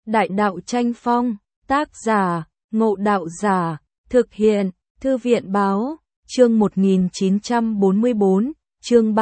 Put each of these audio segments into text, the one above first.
Đại đạo tranh phong, tác giả, Ngộ Đạo Giả, thực hiện, Thư viện báo, chương 1944, chương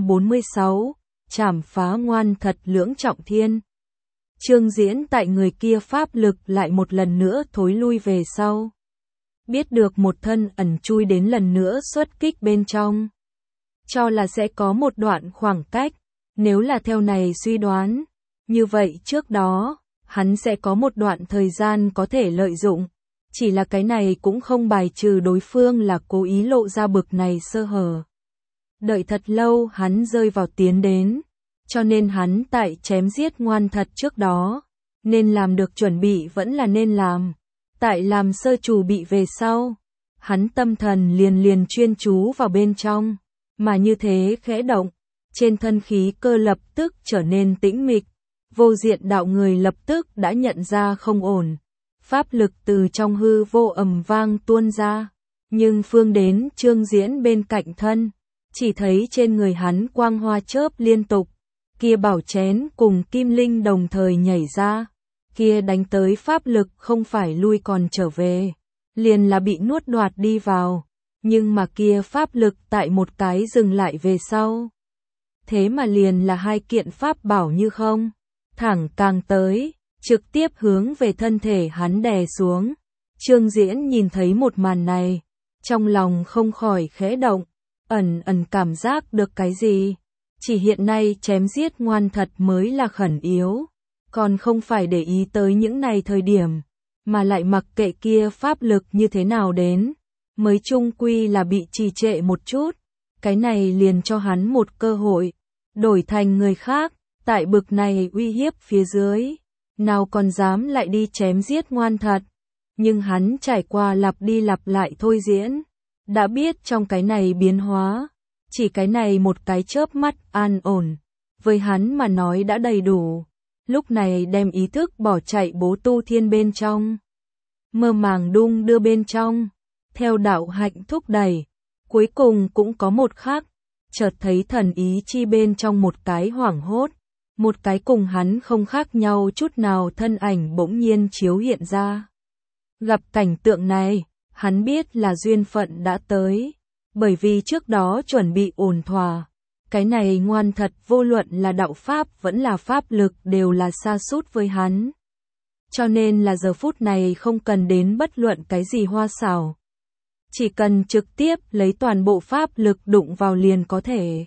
346, trảm phá ngoan thật lưỡng trọng thiên. Chương diễn tại người kia pháp lực lại một lần nữa thối lui về sau. Biết được một thân ẩn chui đến lần nữa xuất kích bên trong. Cho là sẽ có một đoạn khoảng cách, nếu là theo này suy đoán, như vậy trước đó, hắn sẽ có một đoạn thời gian có thể lợi dụng. Chỉ là cái này cũng không bài trừ đối phương là cố ý lộ ra bực này sơ hở. Đợi thật lâu hắn rơi vào tiến đến, cho nên hắn tại chém giết ngoan thật trước đó, nên làm được chuẩn bị vẫn là nên làm. Tại làm sơ chủ bị về sau, hắn tâm thần liền chuyên chú vào bên trong, mà như thế khẽ động, trên thân khí cơ lập tức trở nên tĩnh mịch, vô diện đạo người lập tức đã nhận ra không ổn. Pháp lực từ trong hư vô ầm vang tuôn ra, nhưng phương đến Trương Diễn bên cạnh thân, chỉ thấy trên người hắn quang hoa chớp liên tục, kia bảo chén cùng kim linh đồng thời nhảy ra, kia đánh tới pháp lực không phải lui còn trở về, liền là bị nuốt đoạt đi vào, nhưng mà kia pháp lực tại một cái dừng lại về sau. Thế mà liền là hai kiện pháp bảo như không, thẳng càng tới, trực tiếp hướng về thân thể hắn đè xuống. Trương Diễn nhìn thấy một màn này, trong lòng không khỏi khẽ động, ẩn cảm giác được cái gì. Chỉ hiện nay chém giết ngoan thật mới là khẩn yếu, còn không phải để ý tới những này thời điểm, mà lại mặc kệ kia pháp lực như thế nào đến, mới chung quy là bị trì trệ một chút. Cái này liền cho hắn một cơ hội, đổi thành người khác, tại bực này uy hiếp phía dưới, nào còn dám lại đi chém giết ngoan thật. Nhưng hắn trải qua lặp đi lặp lại thôi diễn, đã biết trong cái này biến hóa, chỉ cái này một cái chớp mắt an ổn, với hắn mà nói đã đầy đủ. Lúc này đem ý thức bỏ chạy bố tu thiên bên trong, mơ màng đung đưa bên trong, theo đạo hạnh thúc đẩy, cuối cùng cũng có một khắc, chợt thấy thần ý chi bên trong một cái hoảng hốt, một cái cùng hắn không khác nhau chút nào thân ảnh bỗng nhiên chiếu hiện ra. Gặp cảnh tượng này, hắn biết là duyên phận đã tới, bởi vì trước đó chuẩn bị ổn thỏa, cái này ngoan thật vô luận là đạo pháp vẫn là pháp lực đều là sa sút với hắn. Cho nên là giờ phút này không cần đến bất luận cái gì hoa xảo, chỉ cần trực tiếp lấy toàn bộ pháp lực đụng vào liền có thể.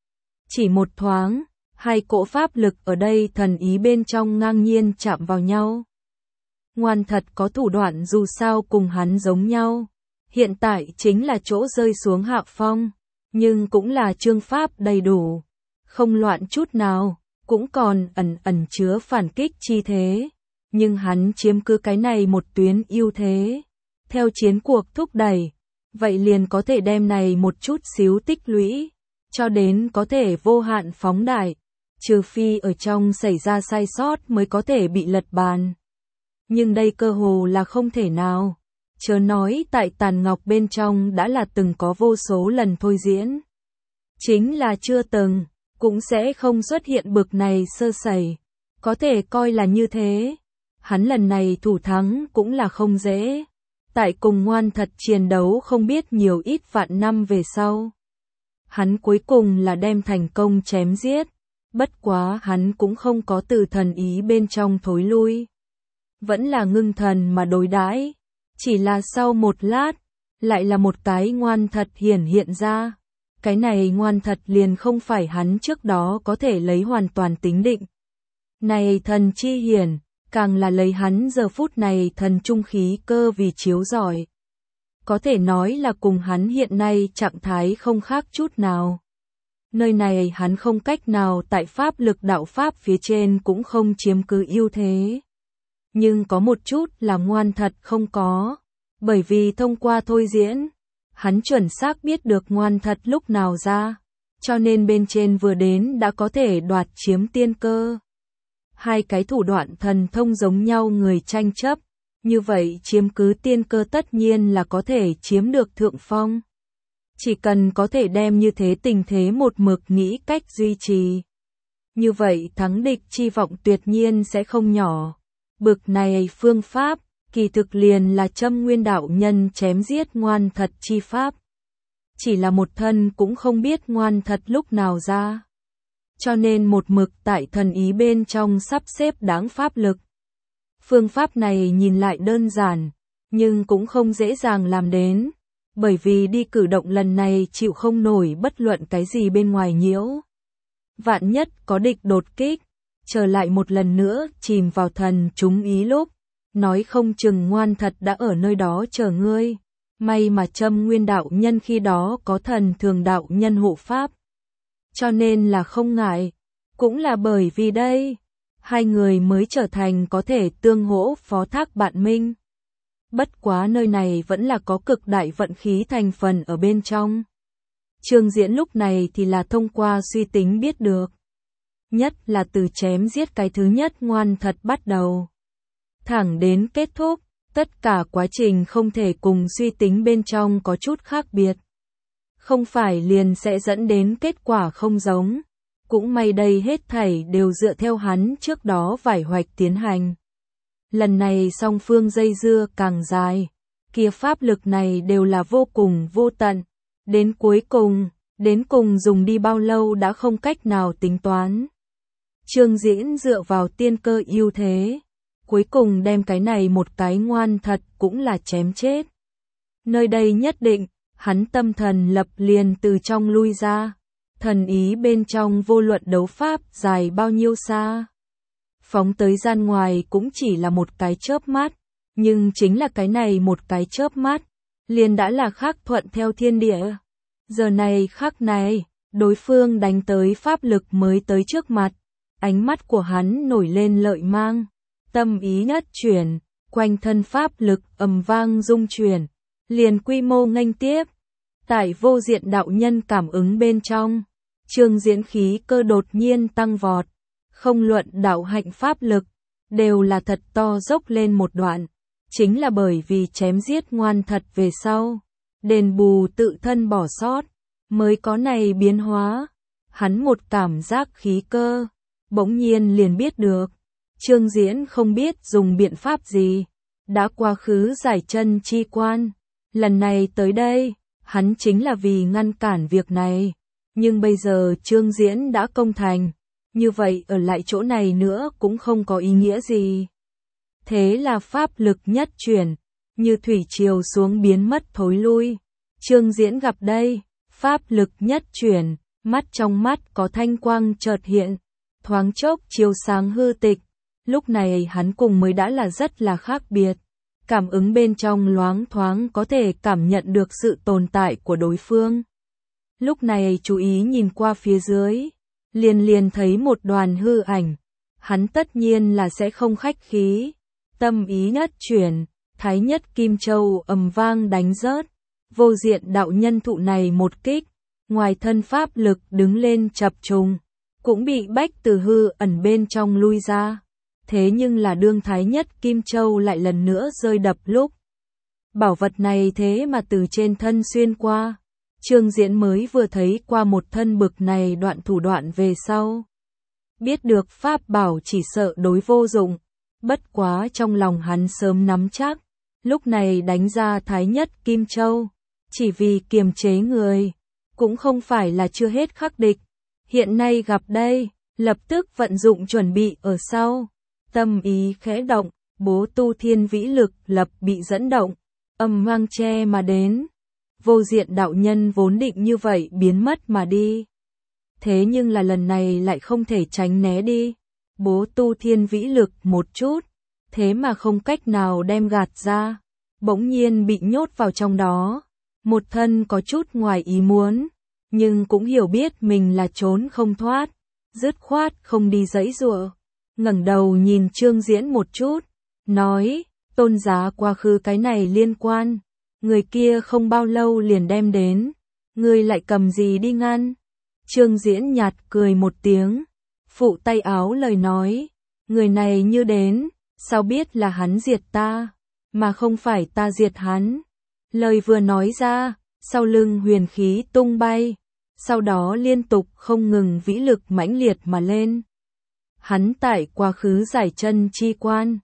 Chỉ một thoáng, hai cỗ pháp lực ở đây thần ý bên trong ngang nhiên chạm vào nhau. Ngoan thật có thủ đoạn dù sao cùng hắn giống nhau, hiện tại chính là chỗ rơi xuống hạ phong, nhưng cũng là chương pháp đầy đủ, không loạn chút nào, cũng còn ẩn chứa phản kích chi thế, nhưng hắn chiếm cứ cái này một tuyến ưu thế, theo chiến cuộc thúc đẩy, vậy liền có thể đem này một chút xíu tích lũy, cho đến có thể vô hạn phóng đại, trừ phi ở trong xảy ra sai sót mới có thể bị lật bàn. Nhưng đây cơ hồ là không thể nào, chớ nói tại tàn ngọc bên trong đã là từng có vô số lần thôi diễn. Chính là chưa từng, cũng sẽ không xuất hiện bực này sơ sẩy, có thể coi là như thế. Hắn lần này thủ thắng cũng là không dễ, tại cùng ngoan thật chiến đấu không biết nhiều ít vạn năm về sau. Hắn cuối cùng là đem thành công chém giết, bất quá hắn cũng không có từ thần ý bên trong thối lui. Vẫn là ngưng thần mà đối đãi, chỉ là sau một lát, lại là một cái ngoan thật hiện ra. Cái này ngoan thật liền không phải hắn trước đó có thể lấy hoàn toàn tính định. Này thần chi hiển, càng là lấy hắn giờ phút này thần trung khí cơ vì chiếu rọi. Có thể nói là cùng hắn hiện nay trạng thái không khác chút nào. Nơi này hắn không cách nào tại pháp lực đạo pháp phía trên cũng không chiếm cứ ưu thế. Nhưng có một chút là ngoan thật không có, bởi vì thông qua thôi diễn, hắn chuẩn xác biết được ngoan thật lúc nào ra, cho nên bên trên vừa đến đã có thể đoạt chiếm tiên cơ. Hai cái thủ đoạn thần thông giống nhau người tranh chấp, như vậy chiếm cứ tiên cơ tất nhiên là có thể chiếm được thượng phong. Chỉ cần có thể đem như thế tình thế một mực nghĩ cách duy trì. Như vậy thắng địch chi vọng tuyệt nhiên sẽ không nhỏ. Bực này phương pháp, kỳ thực liền là Châm Nguyên đạo nhân chém giết ngoan thật chi pháp. Chỉ là một thân cũng không biết ngoan thật lúc nào ra. Cho nên một mực tại thần ý bên trong sắp xếp đáng pháp lực. Phương pháp này nhìn lại đơn giản, nhưng cũng không dễ dàng làm đến, bởi vì đi cử động lần này chịu không nổi bất luận cái gì bên ngoài nhiễu. Vạn nhất có địch đột kích, trở lại một lần nữa chìm vào thần chúng ý lúc, nói không chừng ngoan thật đã ở nơi đó chờ ngươi. May mà Châm Nguyên đạo nhân khi đó có Thần Thường đạo nhân hộ pháp. Cho nên là không ngại, cũng là bởi vì đây, hai người mới trở thành có thể tương hỗ phó thác bạn minh. Bất quá nơi này vẫn là có cực đại vận khí thành phần ở bên trong. Trương Diễn lúc này thì là thông qua suy tính biết được. Nhất là từ chém giết cái thứ nhất ngoan thật bắt đầu. Thẳng đến kết thúc, tất cả quá trình không thể cùng suy tính bên trong có chút khác biệt. Không phải liền sẽ dẫn đến kết quả không giống. Cũng may đây hết thảy đều dựa theo hắn trước đó vải hoạch tiến hành. Lần này song phương dây dưa càng dài, kia pháp lực này đều là vô cùng vô tận. Đến cùng dùng đi bao lâu đã không cách nào tính toán. Trương Diễn dựa vào tiên cơ ưu thế, cuối cùng đem cái này một cái ngoan thật cũng là chém chết. Nơi đây nhất định, hắn tâm thần lập liền từ trong lui ra, thần ý bên trong vô luận đấu pháp dài bao nhiêu xa. Phóng tới gian ngoài cũng chỉ là một cái chớp mắt, nhưng chính là cái này một cái chớp mắt, liền đã là khắc thuận theo thiên địa. Giờ này khắc này, đối phương đánh tới pháp lực mới tới trước mặt, ánh mắt của hắn nổi lên lợi mang, tâm ý nhất chuyển, quanh thân pháp lực ầm vang rung chuyển, liền quy mô nghênh tiếp. Tại Vô Diện đạo nhân cảm ứng bên trong, Trương Diễn khí cơ đột nhiên tăng vọt, không luận đạo hạnh pháp lực, đều là thật to dốc lên một đoạn, chính là bởi vì chém giết ngoan thật về sau, đền bù tự thân bỏ sót, mới có này biến hóa. Hắn một cảm giác khí cơ, bỗng nhiên liền biết được, Trương Diễn không biết dùng biện pháp gì, đã quá khứ giải chân chi quan, lần này tới đây, hắn chính là vì ngăn cản việc này, nhưng bây giờ Trương Diễn đã công thành, như vậy ở lại chỗ này nữa cũng không có ý nghĩa gì. Thế là pháp lực nhất chuyển, như thủy triều xuống biến mất thối lui. Trương Diễn gặp đây, pháp lực nhất chuyển, mắt trong mắt có thanh quang chợt hiện, thoáng chốc chiếu sáng hư tịch. Lúc này hắn cùng mới đã là rất là khác biệt. Cảm ứng bên trong loáng thoáng có thể cảm nhận được sự tồn tại của đối phương. Lúc này chú ý nhìn qua phía dưới, liền thấy một đoàn hư ảnh. Hắn tất nhiên là sẽ không khách khí. Tâm ý nhất chuyển, Thái Nhất Kim Châu ầm vang đánh rớt. Vô Diện đạo nhân thụ này một kích, ngoài thân pháp lực đứng lên chập trùng, cũng bị bách từ hư ẩn bên trong lui ra. Thế nhưng là đương Thái Nhất Kim Châu lại lần nữa rơi đập lúc. Bảo vật này thế mà từ trên thân xuyên qua. Trương Diễn mới vừa thấy qua một thân bực này đoạn thủ đoạn về sau. Biết được pháp bảo chỉ sợ đối vô dụng. Bất quá trong lòng hắn sớm nắm chắc. Lúc này đánh ra Thái Nhất Kim Châu. Chỉ vì kiềm chế người. Cũng không phải là chưa hết khắc địch. Hiện nay gặp đây, lập tức vận dụng chuẩn bị ở sau. Tâm ý khẽ động, bố tu thiên vĩ lực lập bị dẫn động, âm vang che mà đến. Vô Diện đạo nhân vốn định như vậy biến mất mà đi. Thế nhưng là lần này lại không thể tránh né đi. Bố tu thiên vĩ lực một chút, thế mà không cách nào đem gạt ra. Bỗng nhiên bị nhốt vào trong đó. Một thân có chút ngoài ý muốn, nhưng cũng hiểu biết mình là trốn không thoát. Dứt khoát không đi giãy giụa. Ngẩng đầu nhìn Trương Diễn một chút, nói, tôn giá quá khứ cái này liên quan, người kia không bao lâu liền đem đến, ngươi lại cầm gì đi ngăn? Trương Diễn nhạt cười một tiếng, phụ tay áo lời nói, người này như đến, sao biết là hắn diệt ta, mà không phải ta diệt hắn. Lời vừa nói ra, sau lưng huyền khí tung bay, sau đó liên tục không ngừng vĩ lực mãnh liệt mà lên. Hắn tại quá khứ giải chân chi quan,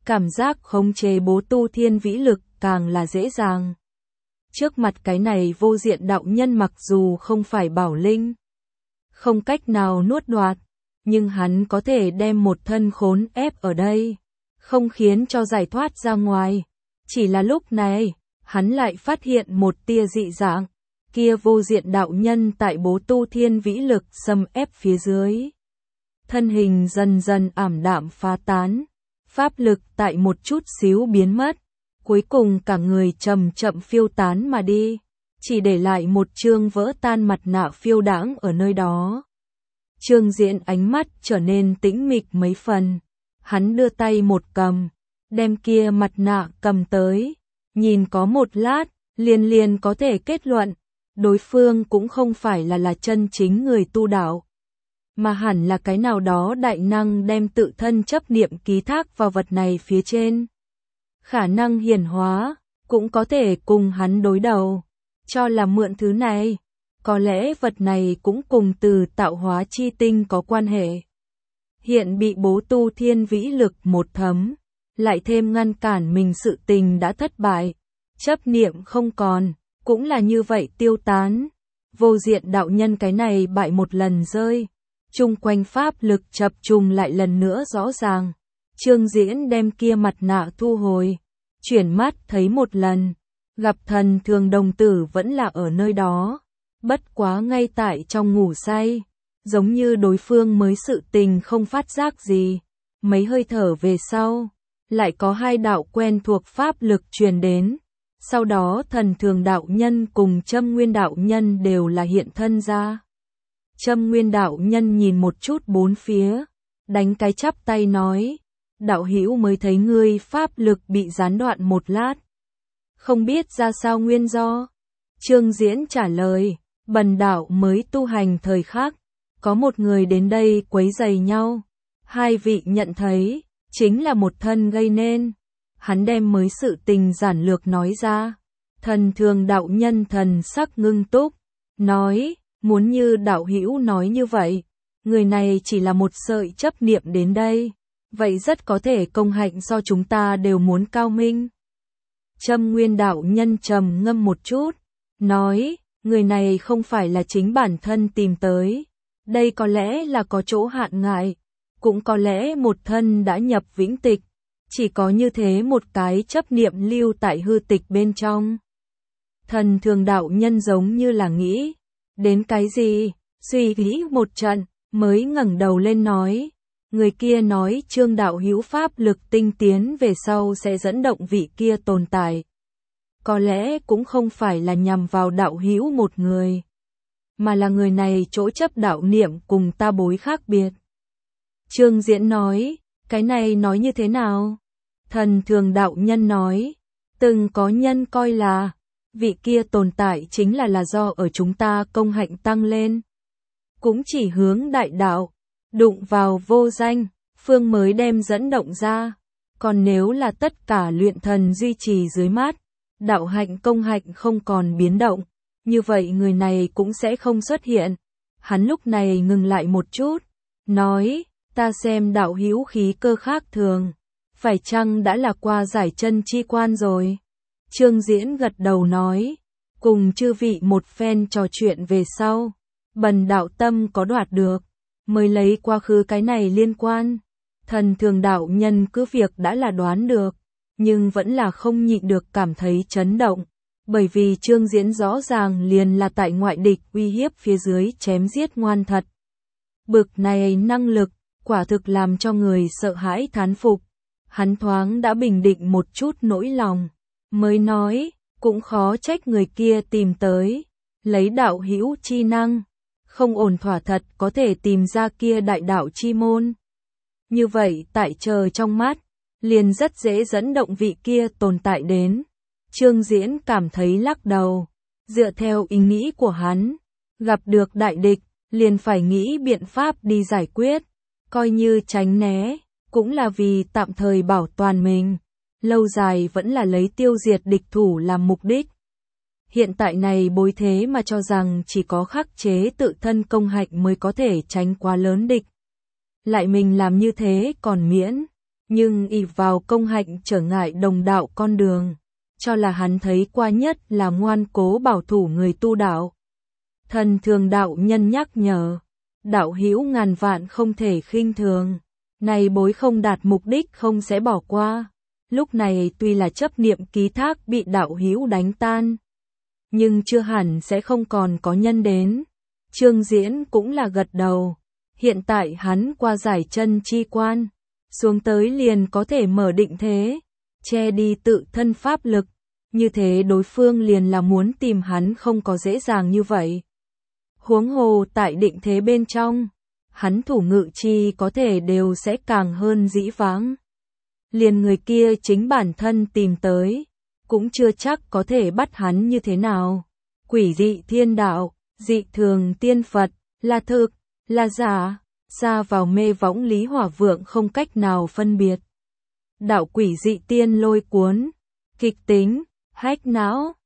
cảm giác khống chế bố tu thiên vĩ lực càng là dễ dàng. Trước mặt cái này vô diện đạo nhân mặc dù không phải bảo linh, không cách nào nuốt đoạt, nhưng hắn có thể đem một thân khốn ép ở đây, không khiến cho giải thoát ra ngoài. Chỉ là lúc này, hắn lại phát hiện một tia dị dạng, kia vô diện đạo nhân tại bố tu thiên vĩ lực xâm ép phía dưới. Thân hình dần dần ảm đạm phá tán, pháp lực tại một chút xíu biến mất, cuối cùng cả người chậm chậm phiêu tán mà đi, chỉ để lại một chương vỡ tan mặt nạ phiêu đãng ở nơi đó. Trương Diễn ánh mắt trở nên tĩnh mịch mấy phần, hắn đưa tay một cầm, đem kia mặt nạ cầm tới, nhìn có một lát, liền có thể kết luận, đối phương cũng không phải là chân chính người tu đạo, mà hẳn là cái nào đó đại năng đem tự thân chấp niệm ký thác vào vật này phía trên. Khả năng hiển hóa, cũng có thể cùng hắn đối đầu, cho là mượn thứ này. Có lẽ vật này cũng cùng từ tạo hóa chi tinh có quan hệ. Hiện bị bố tu thiên vĩ lực một thấm, lại thêm ngăn cản mình sự tình đã thất bại, chấp niệm không còn, cũng là như vậy tiêu tán. Vô diện đạo nhân cái này bại một lần rơi, chung quanh pháp lực chập trùng lại lần nữa rõ ràng. Trương Diễn đem kia mặt nạ thu hồi, chuyển mắt thấy một lần, gặp thần thường đồng tử vẫn là ở nơi đó. Bất quá ngay tại trong ngủ say, giống như đối phương mới sự tình không phát giác gì. Mấy hơi thở về sau, lại có hai đạo quen thuộc pháp lực truyền đến. Sau đó thần thường đạo nhân cùng Châm Nguyên đạo nhân đều là hiện thân ra. Châm Nguyên đạo nhân nhìn một chút bốn phía, đánh cái chắp tay nói, đạo hữu mới thấy ngươi pháp lực bị gián đoạn một lát. Không biết ra sao nguyên do? Trương Diễn trả lời, bần đạo mới tu hành thời khắc, có một người đến đây quấy rầy nhau. Hai vị nhận thấy, chính là một thân gây nên. Hắn đem mới sự tình giản lược nói ra. Thần thường đạo nhân thần sắc ngưng túc, nói, muốn như đạo hữu nói như vậy, người này chỉ là một sợi chấp niệm đến đây, vậy rất có thể công hạnh so chúng ta đều muốn cao minh. Châm Nguyên đạo nhân trầm ngâm một chút, nói, người này không phải là chính bản thân tìm tới, đây có lẽ là có chỗ hạn ngại, cũng có lẽ một thân đã nhập vĩnh tịch, chỉ có như thế một cái chấp niệm lưu tại hư tịch bên trong. Thần thường đạo nhân giống như là nghĩ đến cái gì, suy nghĩ một trận, mới ngẩng đầu lên nói, người kia nói Trương đạo hữu pháp lực tinh tiến về sau sẽ dẫn động vị kia tồn tại. Có lẽ cũng không phải là nhằm vào đạo hữu một người, mà là người này chỗ chấp đạo niệm cùng ta bối khác biệt. Trương Diễn nói, cái này nói như thế nào? Thần thường đạo nhân nói, từng có nhân coi là, vị kia tồn tại chính là do ở chúng ta công hạnh tăng lên. Cũng chỉ hướng đại đạo, đụng vào vô danh, phương mới đem dẫn động ra. Còn nếu là tất cả luyện thần duy trì dưới mát, đạo hạnh công hạnh không còn biến động, như vậy người này cũng sẽ không xuất hiện. Hắn lúc này ngừng lại một chút, nói, ta xem đạo hữu khí cơ khác thường, phải chăng đã là qua giải chân chi quan rồi? Trương Diễn gật đầu nói, cùng chư vị một phen trò chuyện về sau, bần đạo tâm có đoạt được, mới lấy quá khứ cái này liên quan. Thần thường đạo nhân cứ việc đã là đoán được, nhưng vẫn là không nhịn được cảm thấy chấn động, bởi vì Trương Diễn rõ ràng liền là tại ngoại địch uy hiếp phía dưới chém giết ngoan thật. Bực này năng lực, quả thực làm cho người sợ hãi thán phục. Hắn thoáng đã bình định một chút nỗi lòng, mới nói, cũng khó trách người kia tìm tới, lấy đạo hữu chi năng, không ổn thỏa thật có thể tìm ra kia đại đạo chi môn. Như vậy tại trời trong mắt, liền rất dễ dẫn động vị kia tồn tại đến. Trương Diễn cảm thấy lắc đầu, dựa theo ý nghĩ của hắn, gặp được đại địch, liền phải nghĩ biện pháp đi giải quyết, coi như tránh né, cũng là vì tạm thời bảo toàn mình, lâu dài vẫn là lấy tiêu diệt địch thủ làm mục đích. Hiện tại này bối thế mà cho rằng chỉ có khắc chế tự thân công hạnh mới có thể tránh quá lớn địch. Lại mình làm như thế còn miễn, Nhưng ỷ vào công hạnh trở ngại đồng đạo con đường, cho là hắn thấy qua nhất là ngoan cố bảo thủ người tu đạo. Thần thường đạo nhân nhắc nhở, đạo hữu ngàn vạn không thể khinh thường, này bối không đạt mục đích không sẽ bỏ qua. Lúc này tuy là chấp niệm ký thác bị đạo hữu đánh tan, nhưng chưa hẳn sẽ không còn có nhân đến. Trương Diễn cũng là gật đầu, hiện tại hắn qua giải chân chi quan, xuống tới liền có thể mở định thế, che đi tự thân pháp lực, như thế đối phương liền là muốn tìm hắn không có dễ dàng như vậy. Huống hồ tại định thế bên trong, hắn thủ ngự chi có thể đều sẽ càng hơn dĩ vãng. Liền người kia chính bản thân tìm tới, cũng chưa chắc có thể bắt hắn như thế nào. Quỷ dị thiên đạo, dị thường tiên Phật, là thực, là giả, xa vào mê võng Lý Hỏa Vượng không cách nào phân biệt. Đạo quỷ dị tiên lôi cuốn, kịch tính, hách não,